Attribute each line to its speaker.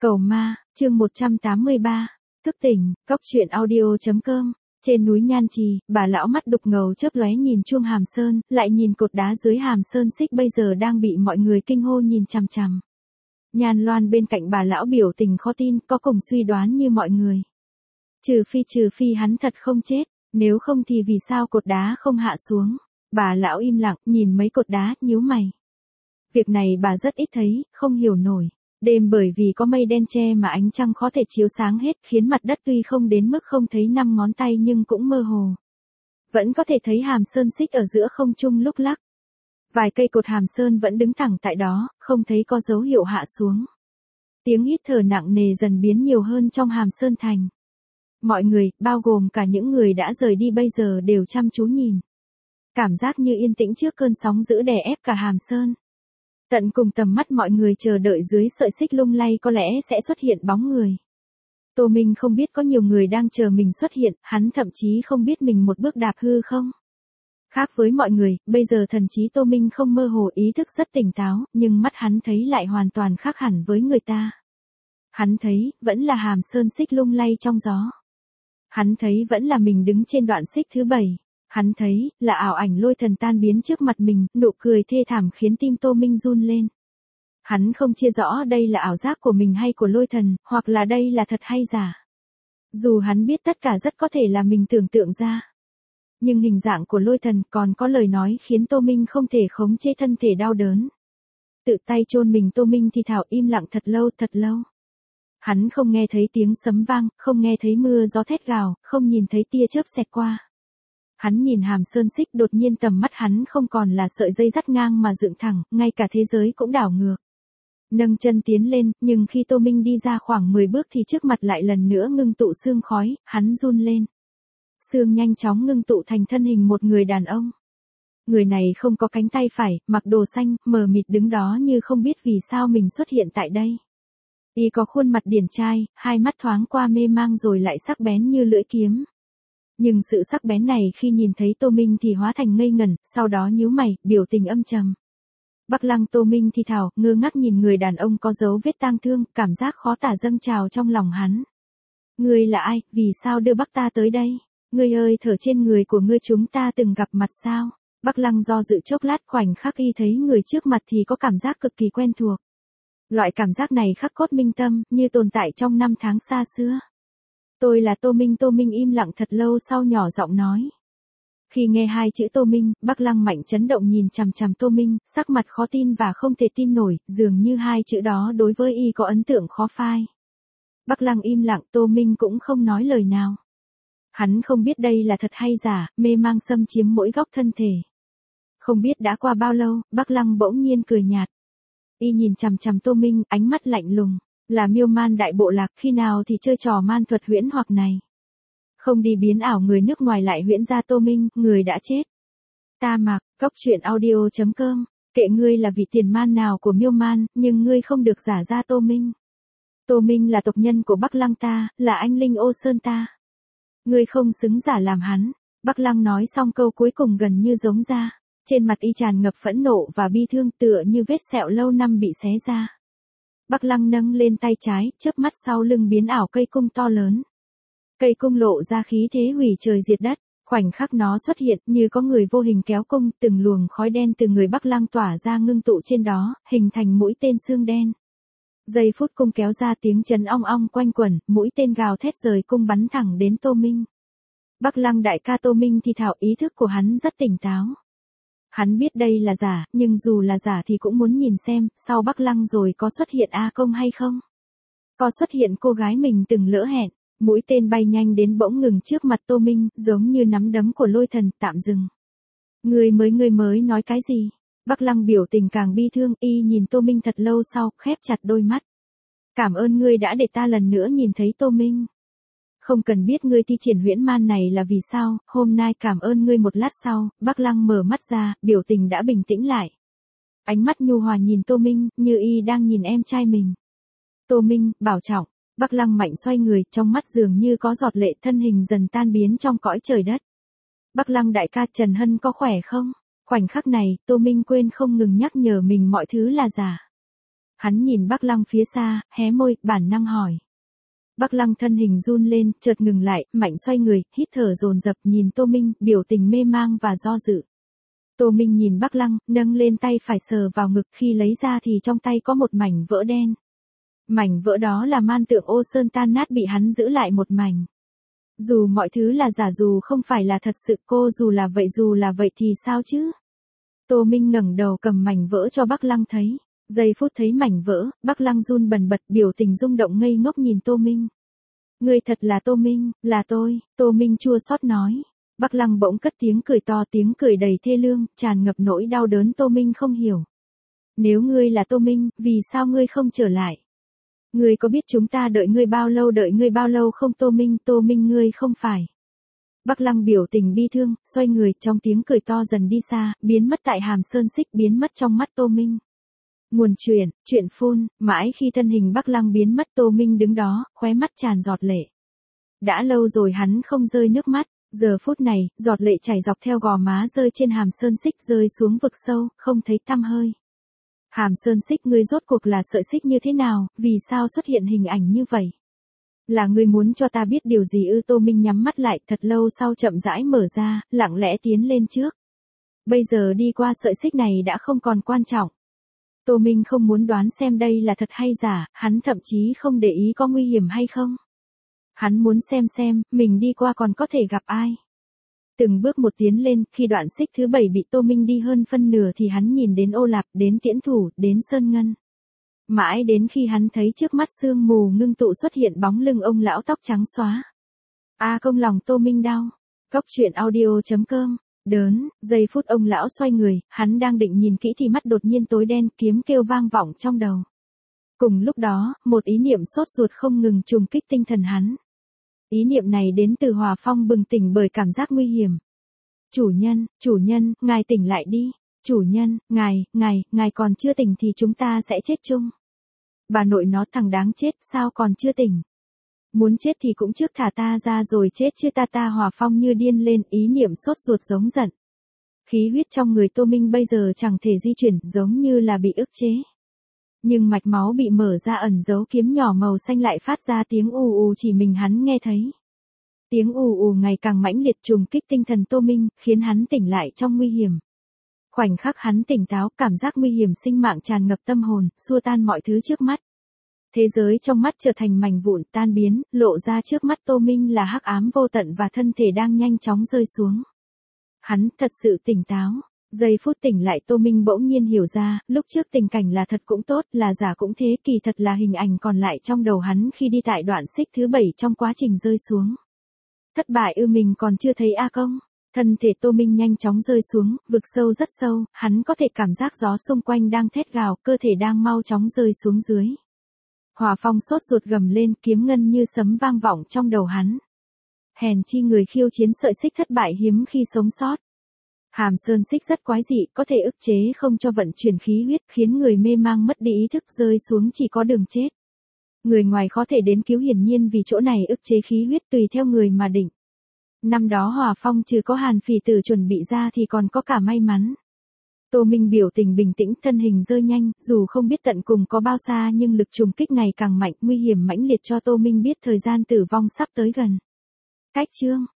Speaker 1: Cầu ma, chương 183, thức tỉnh, cóc truyện audio.com. Trên núi Nhan Trì, bà lão mắt đục ngầu chớp lóe nhìn chuông Hàm Sơn, lại nhìn cột đá dưới Hàm Sơn xích bây giờ đang bị mọi người kinh hô nhìn chằm chằm. Nhan Loan bên cạnh bà lão biểu tình khó tin, có cùng suy đoán như mọi người. Trừ phi hắn thật không chết, nếu không thì vì sao cột đá không hạ xuống. Bà lão im lặng, nhìn mấy cột đá, nhíu mày. Việc này bà rất ít thấy, không hiểu nổi. Đêm bởi vì có mây đen che mà ánh trăng khó thể chiếu sáng hết, khiến mặt đất tuy không đến mức không thấy 5 ngón tay nhưng cũng mơ hồ. Vẫn có thể thấy Hàm Sơn xích ở giữa không trung lúc lắc. Vài cây cột Hàm Sơn vẫn đứng thẳng tại đó, không thấy có dấu hiệu hạ xuống. Tiếng hít thở nặng nề dần biến nhiều hơn trong Hàm Sơn thành. Mọi người, bao gồm cả những người đã rời đi bây giờ đều chăm chú nhìn. Cảm giác như yên tĩnh trước cơn sóng dữ đè ép cả Hàm Sơn. Tận cùng tầm mắt mọi người chờ đợi dưới sợi xích lung lay có lẽ sẽ xuất hiện bóng người. Tô Minh không biết có nhiều người đang chờ mình xuất hiện, hắn thậm chí không biết mình một bước đạp hư không. Khác với mọi người, bây giờ thần trí Tô Minh không mơ hồ, ý thức rất tỉnh táo, nhưng mắt hắn thấy lại hoàn toàn khác hẳn với người ta. Hắn thấy, vẫn là Hàm Sơn xích lung lay trong gió. Hắn thấy vẫn là mình đứng trên đoạn xích thứ 7. Hắn thấy, là ảo ảnh lôi thần tan biến trước mặt mình, nụ cười thê thảm khiến tim Tô Minh run lên. Hắn không chia rõ đây là ảo giác của mình hay của lôi thần, hoặc là đây là thật hay giả. Dù hắn biết tất cả rất có thể là mình tưởng tượng ra. Nhưng hình dạng của lôi thần còn có lời nói khiến Tô Minh không thể khống chế thân thể đau đớn. Tự tay chôn mình Tô Minh thì thào im lặng thật lâu. Hắn không nghe thấy tiếng sấm vang, không nghe thấy mưa gió thét gào, không nhìn thấy tia chớp xẹt qua. Hắn nhìn Hàm Sơn xích, đột nhiên tầm mắt hắn không còn là sợi dây dắt ngang mà dựng thẳng, ngay cả thế giới cũng đảo ngược. Nâng chân tiến lên, nhưng khi Tô Minh đi ra khoảng 10 bước thì trước mặt lại lần nữa ngưng tụ sương khói, hắn run lên. Sương nhanh chóng ngưng tụ thành thân hình một người đàn ông. Người này không có cánh tay phải, mặc đồ xanh, mờ mịt đứng đó như không biết vì sao mình xuất hiện tại đây. Y có khuôn mặt điển trai, hai mắt thoáng qua mê mang rồi lại sắc bén như lưỡi kiếm. Nhưng sự sắc bén này khi nhìn thấy Tô Minh thì hóa thành ngây ngẩn, sau đó nhíu mày, biểu tình âm trầm. Bắc Lăng Tô Minh thì thào, ngơ ngác nhìn người đàn ông có dấu vết tang thương, cảm giác khó tả dâng trào trong lòng hắn. Ngươi là ai, vì sao đưa Bắc ta tới đây? Ngươi ơi, thở trên người của ngươi chúng ta từng gặp mặt sao? Bắc Lăng do dự chốc lát, khoảnh khắc y thấy người trước mặt thì có cảm giác cực kỳ quen thuộc. Loại cảm giác này khắc cốt minh tâm, như tồn tại trong năm tháng xa xưa. Tôi là Tô Minh. Tô Minh im lặng thật lâu sau nhỏ giọng nói. Khi nghe hai chữ Tô Minh, Bắc Lăng mạnh chấn động nhìn chằm chằm Tô Minh, sắc mặt khó tin và không thể tin nổi, dường như hai chữ đó đối với y có ấn tượng khó phai. Bắc Lăng im lặng, Tô Minh cũng không nói lời nào. Hắn không biết đây là thật hay giả, mê mang xâm chiếm mỗi góc thân thể. Không biết đã qua bao lâu, Bắc Lăng bỗng nhiên cười nhạt. Y nhìn chằm chằm Tô Minh, ánh mắt lạnh lùng. Là Miêu Man đại bộ lạc, khi nào thì chơi trò man thuật huyễn hoặc này. Không đi biến ảo người nước ngoài lại huyễn ra Tô Minh, người đã chết. Ta mặc, cóc truyện audio.com, kệ ngươi là vị tiền man nào của Miêu Man, nhưng ngươi không được giả ra Tô Minh. Tô Minh là tộc nhân của Bắc Lăng ta, là anh linh Ô Sơn ta. Ngươi không xứng giả làm hắn. Bắc Lăng nói xong câu cuối cùng gần như giống ra. Trên mặt y tràn ngập phẫn nộ và bi thương tựa như vết sẹo lâu năm bị xé ra. Bắc Lăng nâng lên tay trái, chớp mắt sau lưng biến ảo cây cung to lớn. Cây cung lộ ra khí thế hủy trời diệt đất, khoảnh khắc nó xuất hiện như có người vô hình kéo cung, từng luồng khói đen từ người Bắc Lăng tỏa ra ngưng tụ trên đó, hình thành mũi tên xương đen. Giây phút cung kéo ra tiếng chấn ong ong quanh quẩn, mũi tên gào thét rời cung bắn thẳng đến Tô Minh. Bắc Lăng đại ca Tô Minh thì thào, ý thức của hắn rất tỉnh táo. Hắn biết đây là giả, nhưng dù là giả thì cũng muốn nhìn xem, sau Bắc Lăng rồi có xuất hiện A Công hay không? Có xuất hiện cô gái mình từng lỡ hẹn, mũi tên bay nhanh đến bỗng ngừng trước mặt Tô Minh, giống như nắm đấm của lôi thần, tạm dừng. Người mới nói cái gì? Bắc Lăng biểu tình càng bi thương, y nhìn Tô Minh thật lâu sau, khép chặt đôi mắt. Cảm ơn ngươi đã để ta lần nữa nhìn thấy Tô Minh. Không cần biết ngươi thi triển huyễn man này là vì sao, hôm nay cảm ơn ngươi. Một lát sau, Bắc Lăng mở mắt ra, biểu tình đã bình tĩnh lại. Ánh mắt nhu hòa nhìn Tô Minh, như y đang nhìn em trai mình. Tô Minh, bảo trọng. Bắc Lăng mạnh xoay người, trong mắt dường như có giọt lệ, thân hình dần tan biến trong cõi trời đất. Bắc Lăng đại ca, Trần Hân có khỏe không? Khoảnh khắc này, Tô Minh quên không ngừng nhắc nhở mình mọi thứ là giả. Hắn nhìn Bắc Lăng phía xa, hé môi, bản năng hỏi. Bắc Lăng thân hình run lên, chợt ngừng lại, mạnh xoay người, hít thở dồn dập nhìn Tô Minh, biểu tình mê mang và do dự. Tô Minh nhìn Bắc Lăng, nâng lên tay phải sờ vào ngực, khi lấy ra thì trong tay có một mảnh vỡ đen. Mảnh vỡ đó là man tượng ô sơn tan nát bị hắn giữ lại một mảnh. Dù mọi thứ là giả, dù không phải là thật sự, cô dù là vậy thì sao chứ? Tô Minh ngẩng đầu cầm mảnh vỡ cho Bắc Lăng thấy. Giây phút thấy mảnh vỡ, Bắc Lăng run bần bật, biểu tình rung động ngây ngốc nhìn Tô Minh. Ngươi thật là Tô Minh, là tôi, Tô Minh chua xót nói. Bắc Lăng bỗng cất tiếng cười to, tiếng cười đầy thê lương, tràn ngập nỗi đau đớn. Tô Minh không hiểu. Nếu ngươi là Tô Minh, vì sao ngươi không trở lại? Ngươi có biết chúng ta đợi ngươi bao lâu không? Tô Minh ngươi không phải. Bắc Lăng biểu tình bi thương, xoay người, trong tiếng cười to dần đi xa, biến mất tại Hàm Sơn Xích, biến mất trong mắt Tô Minh. Nguồn chuyện phun, mãi khi thân hình Bắc Lăng biến mất, Tô Minh đứng đó, khóe mắt tràn giọt lệ. Đã lâu rồi hắn không rơi nước mắt, giờ phút này, giọt lệ chảy dọc theo gò má rơi trên Hàm Sơn Xích rơi xuống vực sâu, không thấy tăm hơi. Hàm Sơn Xích, ngươi rốt cuộc là sợi xích như thế nào, vì sao xuất hiện hình ảnh như vậy? Là ngươi muốn cho ta biết điều gì ư? Tô Minh nhắm mắt lại, thật lâu sau chậm rãi mở ra, lặng lẽ tiến lên trước. Bây giờ đi qua sợi xích này đã không còn quan trọng. Tô Minh không muốn đoán xem đây là thật hay giả, hắn thậm chí không để ý có nguy hiểm hay không. Hắn muốn xem, mình đi qua còn có thể gặp ai. Từng bước một tiến lên, khi đoạn xích thứ 7 bị Tô Minh đi hơn phân nửa thì hắn nhìn đến Ô Lạp, đến Tiễn Thủ, đến Sơn Ngân. Mãi đến khi hắn thấy trước mắt sương mù ngưng tụ xuất hiện bóng lưng ông lão tóc trắng xóa. Công lòng Tô Minh đau. Góc truyện audio.com. Đớn, giây phút ông lão xoay người, hắn đang định nhìn kỹ thì mắt đột nhiên tối đen, kiếm kêu vang vọng trong đầu. Cùng lúc đó, một ý niệm sốt ruột không ngừng trùng kích tinh thần hắn. Ý niệm này đến từ Hòa Phong, bừng tỉnh bởi cảm giác nguy hiểm. Chủ nhân, ngài tỉnh lại đi. Chủ nhân, ngài còn chưa tỉnh thì chúng ta sẽ chết chung. Bà nội nó, thằng đáng chết, sao còn chưa tỉnh? Muốn chết thì cũng trước thả ta ra rồi chết chứ ta. Hòa Phong như điên lên, ý niệm sốt ruột giống giận. Khí huyết trong người Tô Minh bây giờ chẳng thể di chuyển, giống như là bị ức chế. Nhưng mạch máu bị mở ra, ẩn dấu kiếm nhỏ màu xanh lại phát ra tiếng ù ù, chỉ mình hắn nghe thấy. Tiếng ù ù ngày càng mãnh liệt trùng kích tinh thần Tô Minh, khiến hắn tỉnh lại trong nguy hiểm. Khoảnh khắc hắn tỉnh táo, cảm giác nguy hiểm sinh mạng tràn ngập tâm hồn, xua tan mọi thứ trước mắt. Thế giới trong mắt trở thành mảnh vụn tan biến, lộ ra trước mắt Tô Minh là hắc ám vô tận và thân thể đang nhanh chóng rơi xuống. Hắn thật sự tỉnh táo. Giây phút tỉnh lại Tô Minh bỗng nhiên hiểu ra, lúc trước tình cảnh là thật cũng tốt, là giả cũng thế, kỳ thật là hình ảnh còn lại trong đầu hắn khi đi tại đoạn xích thứ 7 trong quá trình rơi xuống. Thất bại ư? Mình còn chưa thấy công. Thân thể Tô Minh nhanh chóng rơi xuống, vực sâu rất sâu, hắn có thể cảm giác gió xung quanh đang thét gào, cơ thể đang mau chóng rơi xuống dưới. Hòa Phong sốt ruột gầm lên, kiếm ngân như sấm vang vọng trong đầu hắn. Hèn chi người khiêu chiến sợi xích thất bại hiếm khi sống sót. Hàm Sơn Xích rất quái dị, có thể ức chế không cho vận chuyển khí huyết, khiến người mê mang mất đi ý thức, rơi xuống chỉ có đường chết. Người ngoài khó thể đến cứu, hiển nhiên vì chỗ này ức chế khí huyết tùy theo người mà định. Năm đó Hòa Phong trừ có Hàn Phỉ Tử chuẩn bị ra thì còn có cả may mắn. Tô Minh biểu tình bình tĩnh, thân hình rơi nhanh, dù không biết tận cùng có bao xa nhưng lực trùng kích ngày càng mạnh, nguy hiểm mãnh liệt cho Tô Minh biết thời gian tử vong sắp tới gần. Cách chương